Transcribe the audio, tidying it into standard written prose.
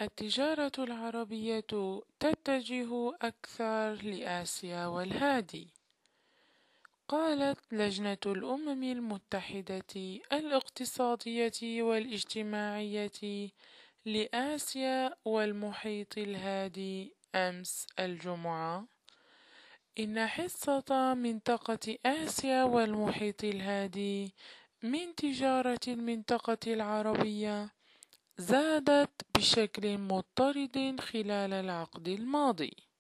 التجارة العربية تتجه أكثر لآسيا والهادي. قالت لجنة الأمم المتحدة الاقتصادية والاجتماعية لآسيا والمحيط الهادي أمس الجمعة إن حصة منطقة آسيا والمحيط الهادي من تجارة المنطقة العربية زادت بشكل مضطرد خلال العقد الماضي.